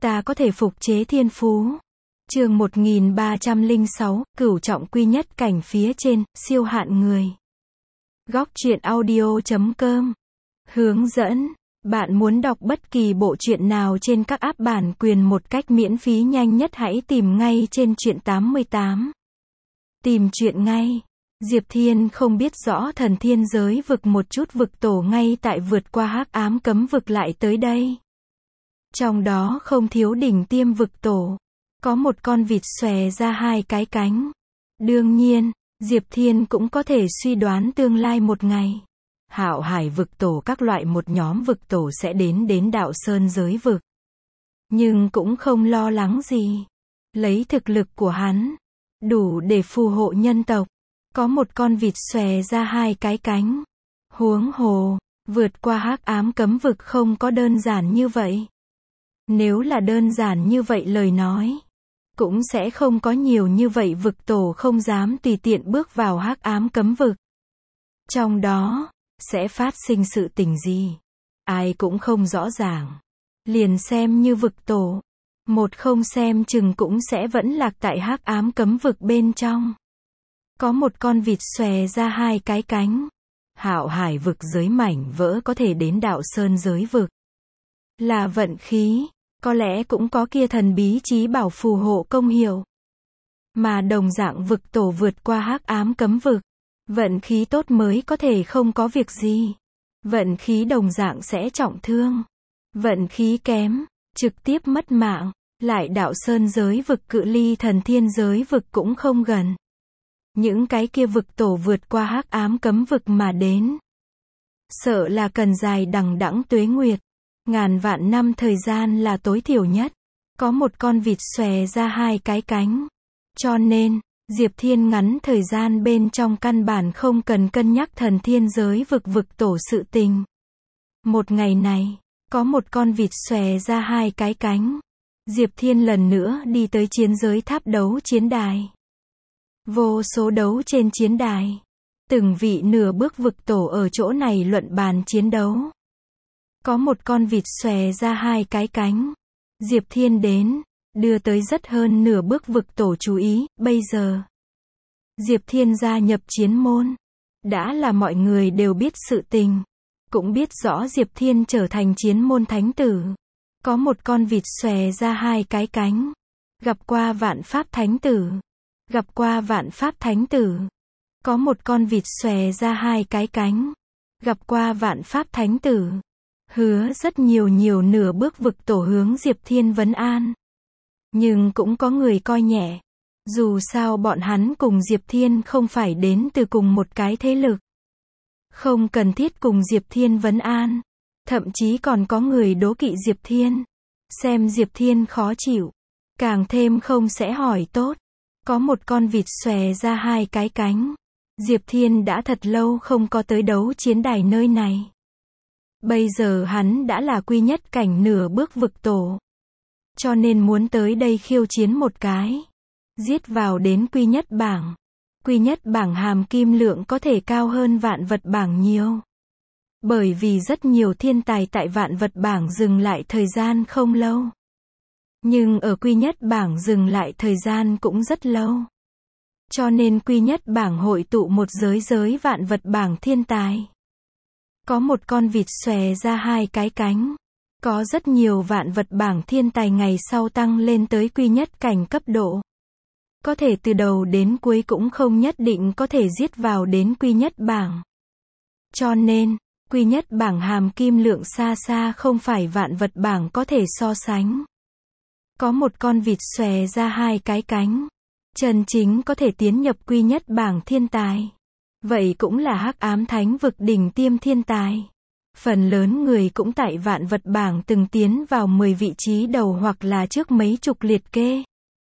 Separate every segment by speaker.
Speaker 1: Ta có thể phục chế thiên phú. Chương 1306, cửu trọng quy nhất cảnh phía trên, siêu hạn người. Góc truyện audio.com. Hướng dẫn. Bạn muốn đọc bất kỳ bộ truyện nào trên các app bản quyền một cách miễn phí nhanh nhất hãy tìm ngay trên truyện 88. Tìm truyện ngay. Diệp Thiên không biết rõ thần thiên giới vực một chút vực tổ ngay tại vượt qua hắc ám cấm vực lại tới đây. Trong đó không thiếu đỉnh tiêm vực tổ. Có một con vịt xòe ra hai cái cánh. Đương nhiên, Diệp Thiên cũng có thể suy đoán tương lai một ngày. Hạo Hải vực tổ các loại một nhóm vực tổ sẽ đến Đạo Sơn giới vực. Nhưng cũng không lo lắng gì. Lấy thực lực của hắn, đủ để phù hộ nhân tộc. Có một con vịt xòe ra hai cái cánh. Huống hồ, vượt qua hắc ám cấm vực không có đơn giản như vậy. Nếu là đơn giản như vậy lời nói, cũng sẽ không có nhiều như vậy vực tổ không dám tùy tiện bước vào hắc ám cấm vực. Trong đó, sẽ phát sinh sự tình gì? Ai cũng không rõ ràng. Liền xem như vực tổ. Một không xem chừng cũng sẽ vẫn lạc tại hắc ám cấm vực bên trong. Có một con vịt xòe ra hai cái cánh. Hạo Hải vực giới mảnh vỡ có thể đến Đạo Sơn giới vực. Là vận khí. Có lẽ cũng có kia thần bí chí bảo phù hộ công hiệu. Mà đồng dạng vực tổ vượt qua hắc ám cấm vực. Vận khí tốt mới có thể không có việc gì. Vận khí đồng dạng sẽ trọng thương. Vận khí kém, trực tiếp mất mạng. Lại Đạo Sơn giới vực cự ly thần thiên giới vực cũng không gần. Những cái kia vực tổ vượt qua hắc ám cấm vực mà đến. Sợ là cần dài đằng đẵng tuế nguyệt. Ngàn vạn năm thời gian là tối thiểu nhất. Có một con vịt xòe ra hai cái cánh. Cho nên, Diệp Thiên ngắn thời gian bên trong căn bản không cần cân nhắc thần thiên giới vực tổ sự tình. Một ngày này, có một con vịt xòe ra hai cái cánh. Diệp Thiên lần nữa đi tới chiến giới tháp đấu chiến đài. Vô số đấu trên chiến đài. Từng vị nửa bước vực tổ ở chỗ này luận bàn chiến đấu. Có một con vịt xòe ra hai cái cánh. Diệp Thiên đến, đưa tới rất hơn nửa bước vực tổ chú ý, bây giờ. Diệp Thiên gia nhập chiến môn. Đã là mọi người đều biết sự tình. Cũng biết rõ Diệp Thiên trở thành chiến môn thánh tử. Có một con vịt xòe ra hai cái cánh. Gặp qua vạn pháp thánh tử. Gặp qua vạn pháp thánh tử. Có một con vịt xòe ra hai cái cánh. Gặp qua vạn pháp thánh tử. Hứa rất nhiều nửa bước vực tổ hướng Diệp Thiên vấn an. Nhưng cũng có người coi nhẹ. Dù sao bọn hắn cùng Diệp Thiên không phải đến từ cùng một cái thế lực. Không cần thiết cùng Diệp Thiên vấn an. Thậm chí còn có người đố kỵ Diệp Thiên. Xem Diệp Thiên khó chịu. Càng thêm không sẽ hỏi tốt. Có một con vịt xòe ra hai cái cánh. Diệp Thiên đã thật lâu không có tới đấu chiến đài nơi này. Bây giờ hắn đã là quy nhất cảnh nửa bước vực tổ. Cho nên muốn tới đây khiêu chiến một cái. Giết vào đến quy nhất bảng. Quy nhất bảng hàm kim lượng có thể cao hơn vạn vật bảng nhiều. Bởi vì rất nhiều thiên tài tại vạn vật bảng dừng lại thời gian không lâu. Nhưng ở quy nhất bảng dừng lại thời gian cũng rất lâu. Cho nên quy nhất bảng hội tụ một giới vạn vật bảng thiên tài. Có một con vịt xòe ra hai cái cánh. Có rất nhiều vạn vật bảng thiên tài ngày sau tăng lên tới quy nhất cảnh cấp độ. Có thể từ đầu đến cuối cũng không nhất định có thể giết vào đến quy nhất bảng. Cho nên, quy nhất bảng hàm kim lượng xa xa không phải vạn vật bảng có thể so sánh. Có một con vịt xòe ra hai cái cánh. Chân chính có thể tiến nhập quy nhất bảng thiên tài. Vậy cũng là hắc ám thánh vực đỉnh tiêm thiên tài. Phần lớn người cũng tại vạn vật bảng từng tiến vào 10 vị trí đầu hoặc là trước mấy chục liệt kê.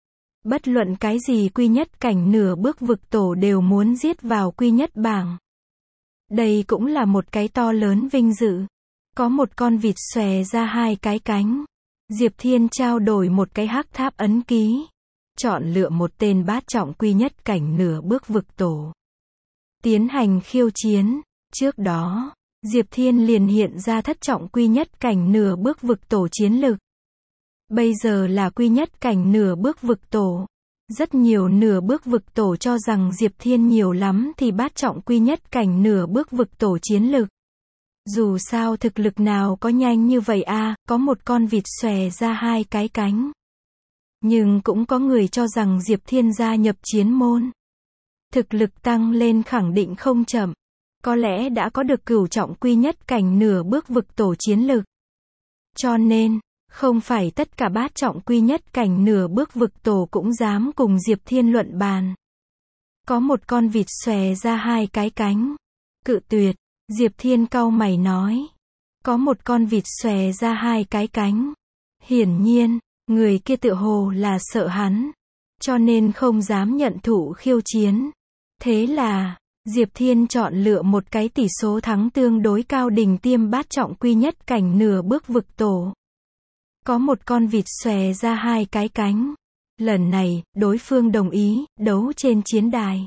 Speaker 1: Bất luận cái gì quy nhất cảnh nửa bước vực tổ đều muốn giết vào quy nhất bảng. Đây cũng là một cái to lớn vinh dự. Có một con vịt xòe ra hai cái cánh. Diệp Thiên trao đổi một cái hắc tháp ấn ký. Chọn lựa một tên bát trọng quy nhất cảnh nửa bước vực tổ. Tiến hành khiêu chiến. Trước đó, Diệp Thiên liền hiện ra thất trọng quy nhất cảnh nửa bước vực tổ chiến lực. Bây giờ là quy nhất cảnh nửa bước vực tổ. Rất nhiều nửa bước vực tổ cho rằng Diệp Thiên nhiều lắm thì bát trọng quy nhất cảnh nửa bước vực tổ chiến lực. Dù sao thực lực nào có nhanh như vậy a, có một con vịt xòe ra hai cái cánh. Nhưng cũng có người cho rằng Diệp Thiên gia nhập chiến môn. Thực lực tăng lên khẳng định không chậm. Có lẽ đã có được cửu trọng quy nhất cảnh nửa bước vực tổ chiến lực. Cho nên, không phải tất cả bát trọng quy nhất cảnh nửa bước vực tổ cũng dám cùng Diệp Thiên luận bàn. Có một con vịt xòe ra hai cái cánh. Cự tuyệt, Diệp Thiên cau mày nói. Có một con vịt xòe ra hai cái cánh. Hiển nhiên, người kia tựa hồ là sợ hắn. Cho nên không dám nhận thụ khiêu chiến. Thế là, Diệp Thiên chọn lựa một cái tỷ số thắng tương đối cao đỉnh tiêm bát trọng quy nhất cảnh nửa bước vực tổ. Có một con vịt xòe ra hai cái cánh. Lần này, đối phương đồng ý, đấu trên chiến đài.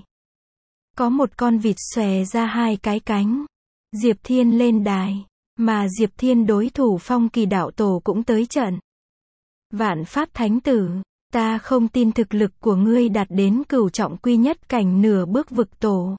Speaker 1: Có một con vịt xòe ra hai cái cánh. Diệp Thiên lên đài. Mà Diệp Thiên đối thủ Phong Kỳ đạo tổ cũng tới trận. Vạn Pháp Thánh Tử, ta không tin thực lực của ngươi đạt đến cửu trọng quy nhất cảnh nửa bước vực tổ.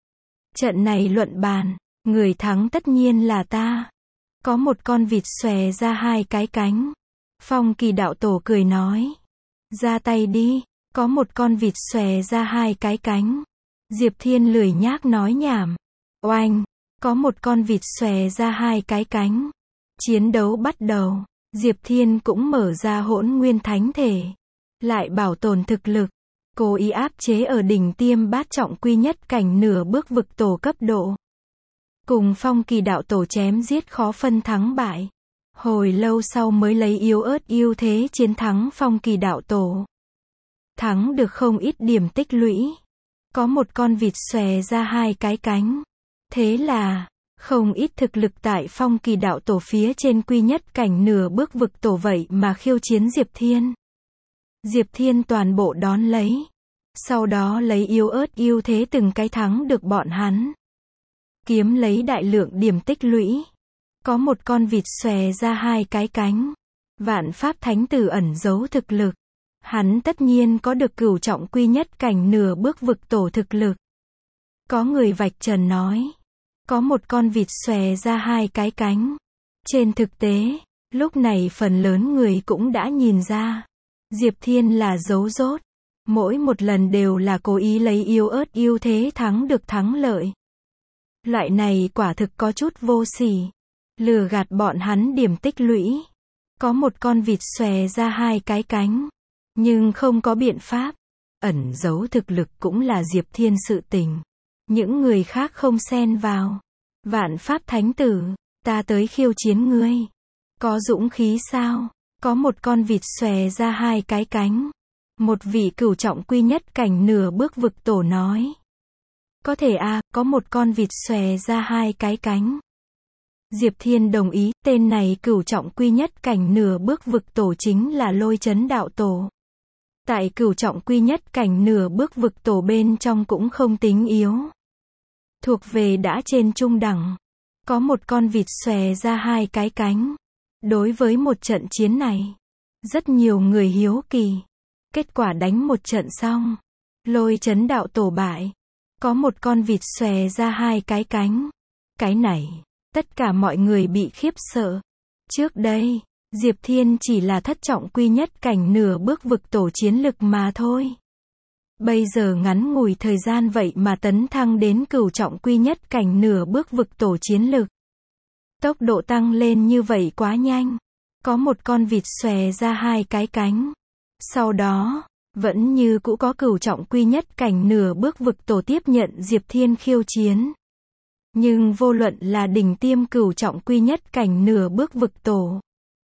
Speaker 1: Trận này luận bàn, người thắng tất nhiên là ta. Có một con vịt xòe ra hai cái cánh. Phong Kỳ đạo tổ cười nói. Ra tay đi, có một con vịt xòe ra hai cái cánh. Diệp Thiên lười nhác nói nhảm. Oanh, có một con vịt xòe ra hai cái cánh. Chiến đấu bắt đầu, Diệp Thiên cũng mở ra hỗn nguyên thánh thể. Lại bảo tồn thực lực, cố ý áp chế ở đỉnh tiêm bát trọng quy nhất cảnh nửa bước vực tổ cấp độ. Cùng Phong Kỳ đạo tổ chém giết khó phân thắng bại. Hồi lâu sau mới lấy yếu ớt ưu thế chiến thắng Phong Kỳ đạo tổ. Thắng được không ít điểm tích lũy. Có một con vịt xòe ra hai cái cánh. Thế là, không ít thực lực tại Phong Kỳ đạo tổ phía trên quy nhất cảnh nửa bước vực tổ vậy mà khiêu chiến Diệp Thiên. Diệp Thiên toàn bộ đón lấy. Sau đó lấy yếu ớt ưu thế từng cái thắng được bọn hắn. Kiếm lấy đại lượng điểm tích lũy. Có một con vịt xòe ra hai cái cánh. Vạn Pháp Thánh Tử ẩn giấu thực lực. Hắn tất nhiên có được cửu trọng quy nhất cảnh nửa bước vực tổ thực lực. Có người vạch trần nói. Có một con vịt xòe ra hai cái cánh. Trên thực tế, lúc này phần lớn người cũng đã nhìn ra. Diệp Thiên là giấu dốt. Mỗi một lần đều là cố ý lấy yếu ớt ưu thế thắng được thắng lợi. Loại này quả thực có chút vô sỉ. Lừa gạt bọn hắn điểm tích lũy. Có một con vịt xòe ra hai cái cánh. Nhưng không có biện pháp. Ẩn giấu thực lực cũng là Diệp Thiên sự tình. Những người khác không xen vào. Vạn Pháp Thánh Tử, ta tới khiêu chiến ngươi. Có dũng khí sao? Có một con vịt xòe ra hai cái cánh. Một vị cửu trọng quy nhất cảnh nửa bước vực tổ nói. Có thể a, có một con vịt xòe ra hai cái cánh. Diệp Thiên đồng ý, tên này cửu trọng quy nhất cảnh nửa bước vực tổ chính là Lôi Chấn đạo tổ. Tại cửu trọng quy nhất cảnh nửa bước vực tổ bên trong cũng không tính yếu. Thuộc về đã trên trung đẳng. Có một con vịt xòe ra hai cái cánh. Đối với một trận chiến này, rất nhiều người hiếu kỳ. Kết quả đánh một trận xong, Lôi Chấn đạo tổ bại. Có một con vịt xòe ra hai cái cánh. Cái này, tất cả mọi người bị khiếp sợ. Trước đây, Diệp Thiên chỉ là thất trọng quy nhất cảnh nửa bước vực tổ chiến lực mà thôi. Bây giờ ngắn ngủi thời gian vậy mà tấn thăng đến cửu trọng quy nhất cảnh nửa bước vực tổ chiến lực. Tốc độ tăng lên như vậy quá nhanh. Có một con vịt xòe ra hai cái cánh. Sau đó, vẫn như cũ có cửu trọng quy nhất cảnh nửa bước vực tổ tiếp nhận Diệp Thiên khiêu chiến. Nhưng vô luận là đỉnh tiêm cửu trọng quy nhất cảnh nửa bước vực tổ,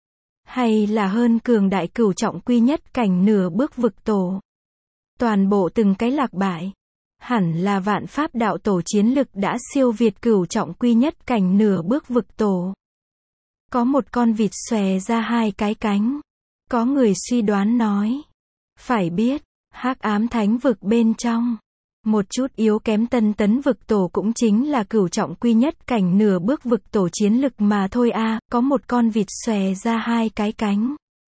Speaker 1: hay là hơn cường đại cửu trọng quy nhất cảnh nửa bước vực tổ, toàn bộ từng cái lạc bại. Hẳn là Vạn Pháp đạo tổ chiến lực đã siêu việt cửu trọng quy nhất cảnh nửa bước vực tổ. Có một con vịt xòe ra hai cái cánh. Có người suy đoán nói. Phải biết, Hắc Ám Thánh vực bên trong, một chút yếu kém Tân Tấn vực tổ cũng chính là cửu trọng quy nhất cảnh nửa bước vực tổ chiến lực mà thôi a. Có một con vịt xòe ra hai cái cánh.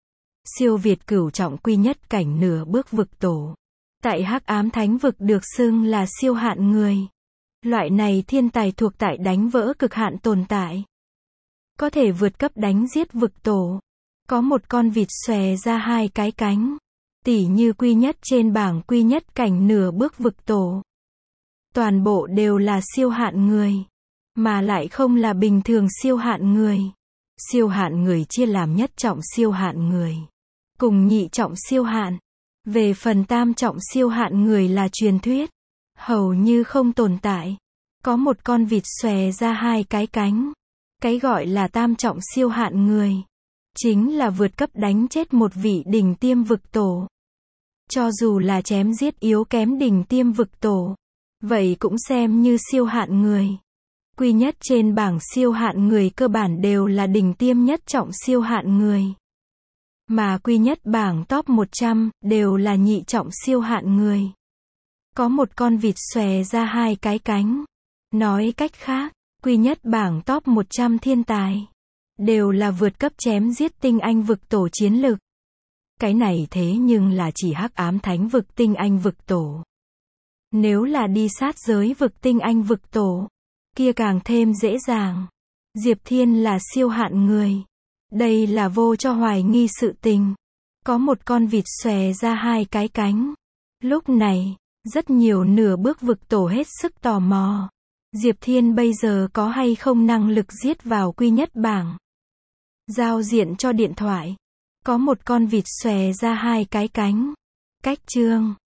Speaker 1: Siêu việt cửu trọng quy nhất cảnh nửa bước vực tổ. Tại Hắc Ám Thánh vực được xưng là siêu hạn người. Loại này thiên tài thuộc tại đánh vỡ cực hạn tồn tại. Có thể vượt cấp đánh giết vực tổ. Có một con vịt xòe ra hai cái cánh. Tỉ như quy nhất trên bảng quy nhất cảnh nửa bước vực tổ. Toàn bộ đều là siêu hạn người. Mà lại không là bình thường siêu hạn người. Siêu hạn người chia làm nhất trọng siêu hạn người. Cùng nhị trọng siêu hạn. Về phần tam trọng siêu hạn người là truyền thuyết. Hầu như không tồn tại. Có một con vịt xòe ra hai cái cánh. Cái gọi là tam trọng siêu hạn người. Chính là vượt cấp đánh chết một vị đỉnh tiêm vực tổ. Cho dù là chém giết yếu kém đỉnh tiêm vực tổ. Vậy cũng xem như siêu hạn người. Quy nhất trên bảng siêu hạn người cơ bản đều là đỉnh tiêm nhất trọng siêu hạn người. Mà quy nhất bảng top 100 đều là nhị trọng siêu hạn người. Có một con vịt xòe ra hai cái cánh. Nói cách khác, quy nhất bảng top 100 thiên tài đều là vượt cấp chém giết tinh anh vực tổ chiến lực. Cái này thế nhưng là chỉ Hắc Ám Thánh vực tinh anh vực tổ. Nếu là đi sát giới vực tinh anh vực tổ, kia càng thêm dễ dàng. Diệp Thiên là siêu hạn người. Đây là vô cho hoài nghi sự tình. Có một con vịt xòe ra hai cái cánh. Lúc này, rất nhiều nửa bước vực tổ hết sức tò mò. Diệp Thiên bây giờ có hay không năng lực giết vào quy nhất bảng. Giao diện cho điện thoại. Có một con vịt xòe ra hai cái cánh. Cách chương